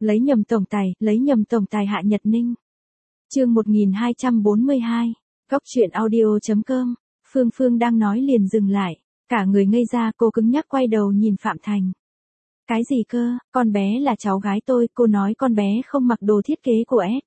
lấy nhầm tổng tài Hạ Nhật Ninh. Chương 1242, Góc truyện audio.com. Phương Phương đang nói liền dừng lại, cả người ngây ra, cô cứng nhắc quay đầu nhìn Phạm Thành. Cái gì cơ, con bé là cháu gái tôi, cô nói con bé không mặc đồ thiết kế của S.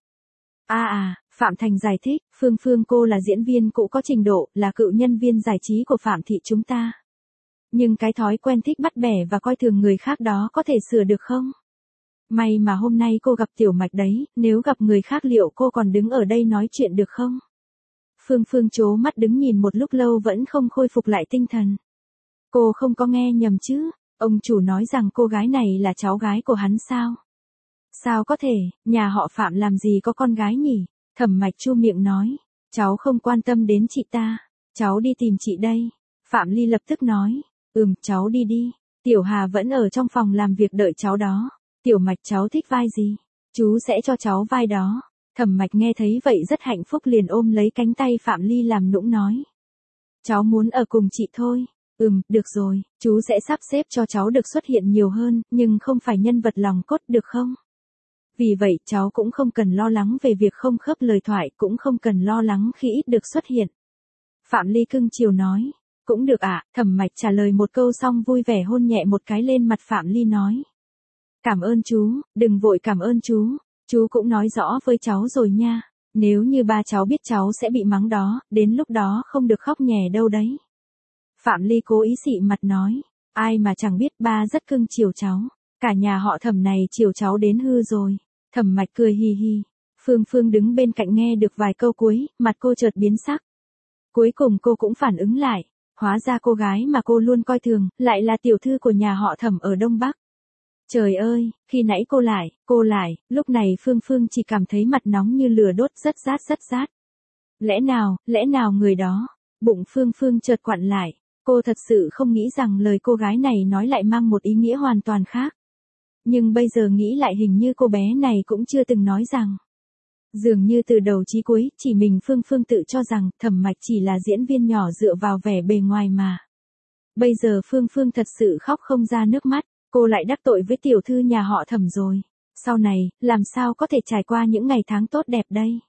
Phạm Thành giải thích, Phương cô là diễn viên cũ có trình độ, là cựu nhân viên giải trí của Phạm thị chúng ta. Nhưng cái thói quen thích bắt bẻ và coi thường người khác đó có thể sửa được không? May mà hôm nay cô gặp Tiểu Mạch đấy, nếu gặp người khác liệu cô còn đứng ở đây nói chuyện được không? Phương trố mắt đứng nhìn một lúc lâu vẫn không khôi phục lại tinh thần. Cô không có nghe nhầm chứ, ông chủ nói rằng cô gái này là cháu gái của hắn sao? Sao có thể, nhà họ Phạm làm gì có con gái nhỉ? Thẩm Mạch chu miệng nói, cháu không quan tâm đến chị ta, cháu đi tìm chị đây. Phạm Ly lập tức nói, cháu đi đi, Tiểu Hà vẫn ở trong phòng làm việc đợi cháu đó. Tiểu Mạch cháu thích vai gì? Chú sẽ cho cháu vai đó. Thẩm Mạch nghe thấy vậy rất hạnh phúc liền ôm lấy cánh tay Phạm Ly làm nũng nói. Cháu muốn ở cùng chị thôi. Được rồi, chú sẽ sắp xếp cho cháu được xuất hiện nhiều hơn, nhưng không phải nhân vật lòng cốt được không? Vì vậy cháu cũng không cần lo lắng về việc không khớp lời thoại, cũng không cần lo lắng khi ít được xuất hiện. Phạm Ly cưng chiều nói. Cũng được ạ, Thẩm Mạch trả lời một câu xong vui vẻ hôn nhẹ một cái lên mặt Phạm Ly nói. Cảm ơn chú, đừng vội cảm ơn chú cũng nói rõ với cháu rồi nha, nếu như ba cháu biết cháu sẽ bị mắng đó, đến lúc đó không được khóc nhè đâu đấy. Phạm Ly cố ý xị mặt nói, ai mà chẳng biết ba rất cưng chiều cháu, cả nhà họ Thẩm này chiều cháu đến hư rồi. Thẩm Mạch cười hi hi, Phương đứng bên cạnh nghe được vài câu cuối, mặt cô chợt biến sắc. Cuối cùng cô cũng phản ứng lại, hóa ra cô gái mà cô luôn coi thường, lại là tiểu thư của nhà họ Thẩm ở Đông Bắc. Trời ơi, khi nãy cô lại, lúc này Phương chỉ cảm thấy mặt nóng như lửa đốt rất rát. Lẽ nào người đó, bụng Phương chợt quặn lại, cô thật sự không nghĩ rằng lời cô gái này nói lại mang một ý nghĩa hoàn toàn khác. Nhưng bây giờ nghĩ lại hình như cô bé này cũng chưa từng nói rằng. Dường như từ đầu chí cuối, chỉ mình Phương tự cho rằng Thẩm Mạch chỉ là diễn viên nhỏ dựa vào vẻ bề ngoài mà. Bây giờ Phương thật sự khóc không ra nước mắt. Cô lại đắc tội với tiểu thư nhà họ Thẩm rồi. Sau này, làm sao có thể trải qua những ngày tháng tốt đẹp đây?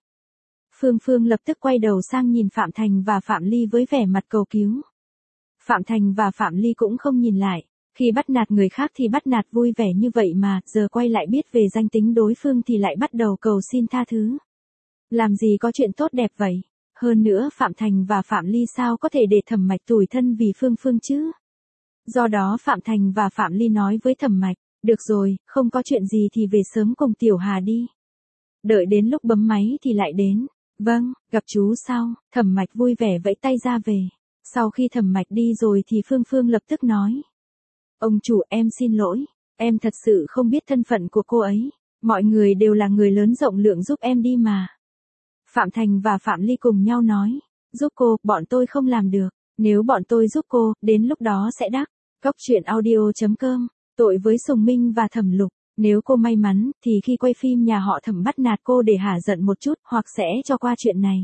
Phương lập tức quay đầu sang nhìn Phạm Thành và Phạm Ly với vẻ mặt cầu cứu. Phạm Thành và Phạm Ly cũng không nhìn lại. Khi bắt nạt người khác thì bắt nạt vui vẻ như vậy mà, giờ quay lại biết về danh tính đối phương thì lại bắt đầu cầu xin tha thứ. Làm gì có chuyện tốt đẹp vậy? Hơn nữa Phạm Thành và Phạm Ly sao có thể để Thẩm Mạch tủi thân vì Phương chứ? Do đó Phạm Thành và Phạm Ly nói với Thẩm Mạch, được rồi, không có chuyện gì thì về sớm cùng Tiểu Hà đi. Đợi đến lúc bấm máy thì lại đến. Vâng, gặp chú sau, Thẩm Mạch vui vẻ vẫy tay ra về. Sau khi Thẩm Mạch đi rồi thì Phương lập tức nói. Ông chủ em xin lỗi, em thật sự không biết thân phận của cô ấy. Mọi người đều là người lớn rộng lượng giúp em đi mà. Phạm Thành và Phạm Ly cùng nhau nói, giúp cô, bọn tôi không làm được. Nếu bọn tôi giúp cô, đến lúc đó sẽ đắc. Góc truyện audio.com, tội với Sùng Minh và Thẩm Lục, nếu cô may mắn, thì khi quay phim nhà họ Thẩm bắt nạt cô để hả giận một chút, hoặc sẽ cho qua chuyện này.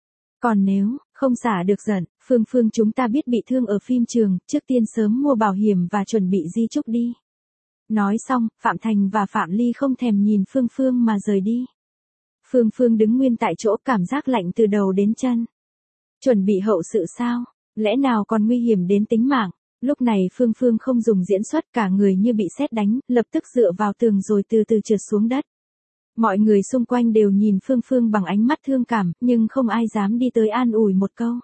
Còn nếu, không xả được giận, Phương chúng ta biết bị thương ở phim trường, trước tiên sớm mua bảo hiểm và chuẩn bị di chúc đi. Nói xong, Phạm Thành và Phạm Ly không thèm nhìn Phương mà rời đi. Phương đứng nguyên tại chỗ cảm giác lạnh từ đầu đến chân. Chuẩn bị hậu sự sao? Lẽ nào còn nguy hiểm đến tính mạng? Lúc này Phương không dùng diễn xuất, cả người như bị sét đánh, lập tức dựa vào tường rồi từ từ trượt xuống đất. Mọi người xung quanh đều nhìn Phương bằng ánh mắt thương cảm, nhưng không ai dám đi tới an ủi một câu.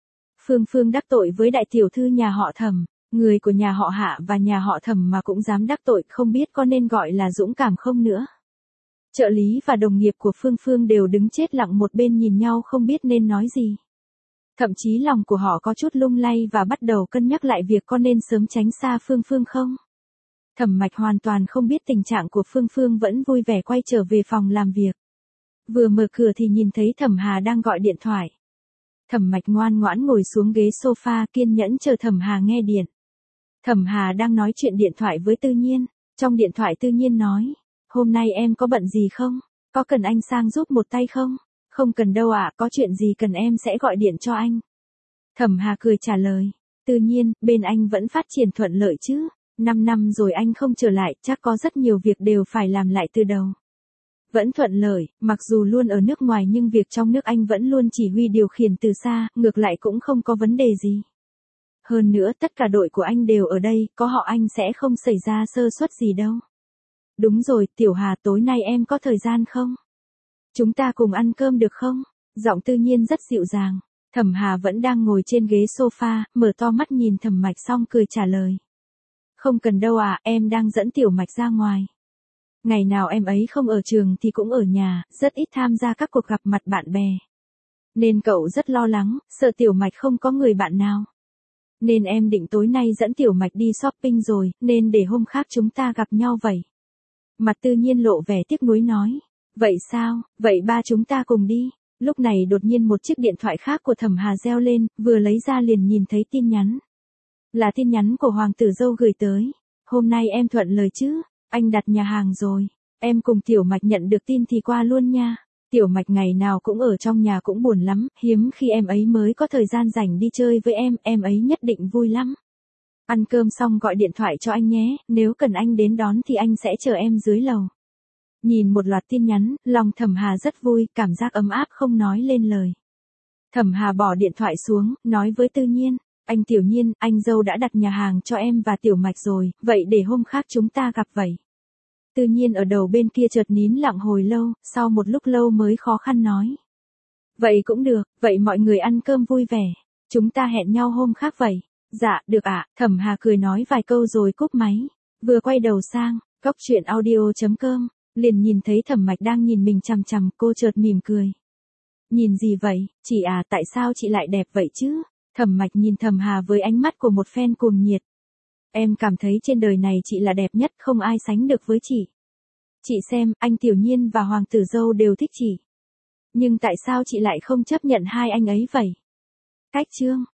Phương đắc tội với đại tiểu thư nhà họ Thẩm, người của nhà họ Hạ và nhà họ Thẩm mà cũng dám đắc tội, không biết có nên gọi là dũng cảm không nữa. Trợ lý và đồng nghiệp của Phương đều đứng chết lặng một bên nhìn nhau không biết nên nói gì. Thậm chí lòng của họ có chút lung lay và bắt đầu cân nhắc lại việc có nên sớm tránh xa Phương không. Thẩm Mạch hoàn toàn không biết tình trạng của Phương vẫn vui vẻ quay trở về phòng làm việc. Vừa mở cửa thì nhìn thấy Thẩm Hà đang gọi điện thoại. Thẩm Mạch ngoan ngoãn ngồi xuống ghế sofa kiên nhẫn chờ Thẩm Hà nghe điện. Thẩm Hà đang nói chuyện điện thoại với Tư Nhiên. Trong điện thoại Tư Nhiên nói, hôm nay em có bận gì không? Có cần anh sang giúp một tay không? Không cần đâu ạ, có chuyện gì cần em sẽ gọi điện cho anh. Thẩm Hà cười trả lời, Tư Nhiên, bên anh vẫn phát triển thuận lợi chứ? 5 năm rồi anh không trở lại, chắc có rất nhiều việc đều phải làm lại từ đầu. Vẫn thuận lợi, mặc dù luôn ở nước ngoài nhưng việc trong nước anh vẫn luôn chỉ huy điều khiển từ xa, ngược lại cũng không có vấn đề gì. Hơn nữa tất cả đội của anh đều ở đây, có họ anh sẽ không xảy ra sơ suất gì đâu. Đúng rồi, Tiểu Hà, tối nay em có thời gian không? Chúng ta cùng ăn cơm được không? Giọng Tư Nhiên rất dịu dàng. Thẩm Hà vẫn đang ngồi trên ghế sofa, mở to mắt nhìn Thẩm Mạch xong cười trả lời. Không cần đâu ạ, em đang dẫn Tiểu Mạch ra ngoài. Ngày nào em ấy không ở trường thì cũng ở nhà, rất ít tham gia các cuộc gặp mặt bạn bè. Nên cậu rất lo lắng, sợ Tiểu Mạch không có người bạn nào. Nên em định tối nay dẫn Tiểu Mạch đi shopping rồi, nên để hôm khác chúng ta gặp nhau vậy. Mặt Tư Nhiên lộ vẻ tiếc nuối nói. Vậy sao, vậy ba chúng ta cùng đi. Lúc này đột nhiên một chiếc điện thoại khác của Thẩm Hà reo lên, vừa lấy ra liền nhìn thấy tin nhắn. Là tin nhắn của Hoàng tử dâu gửi tới. Hôm nay em thuận lời chứ, anh đặt nhà hàng rồi. Em cùng Tiểu Mạch nhận được tin thì qua luôn nha. Tiểu Mạch ngày nào cũng ở trong nhà cũng buồn lắm, hiếm khi em ấy mới có thời gian rảnh đi chơi với em ấy nhất định vui lắm. Ăn cơm xong gọi điện thoại cho anh nhé, nếu cần anh đến đón thì anh sẽ chờ em dưới lầu. Nhìn một loạt tin nhắn, lòng Thẩm Hà rất vui, cảm giác ấm áp không nói lên lời. Thẩm Hà bỏ điện thoại xuống, nói với Tư Nhiên, anh Tiểu Nhiên, anh dâu đã đặt nhà hàng cho em và Tiểu Mạch rồi, vậy để hôm khác chúng ta gặp vậy. Tư Nhiên ở đầu bên kia chợt nín lặng hồi lâu, sau một lúc lâu mới khó khăn nói. Vậy cũng được, vậy mọi người ăn cơm vui vẻ, chúng ta hẹn nhau hôm khác vậy. Dạ, được ạ, Thẩm Hà cười nói vài câu rồi cúp máy, vừa quay đầu sang, góc truyện audio.com. Liền nhìn thấy Thẩm Mạch đang nhìn mình chằm chằm, cô chợt mỉm cười. Nhìn gì vậy, chị à, tại sao chị lại đẹp vậy chứ? Thẩm Mạch nhìn Thẩm Hà với ánh mắt của một fan cuồng nhiệt. Em cảm thấy trên đời này chị là đẹp nhất, không ai sánh được với chị. Chị xem, anh Tiểu Nhiên và Hoàng tử dâu đều thích chị. Nhưng tại sao chị lại không chấp nhận hai anh ấy vậy? Cách chương